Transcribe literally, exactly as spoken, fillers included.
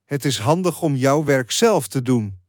Het is handig om jouw werk zelf te doen.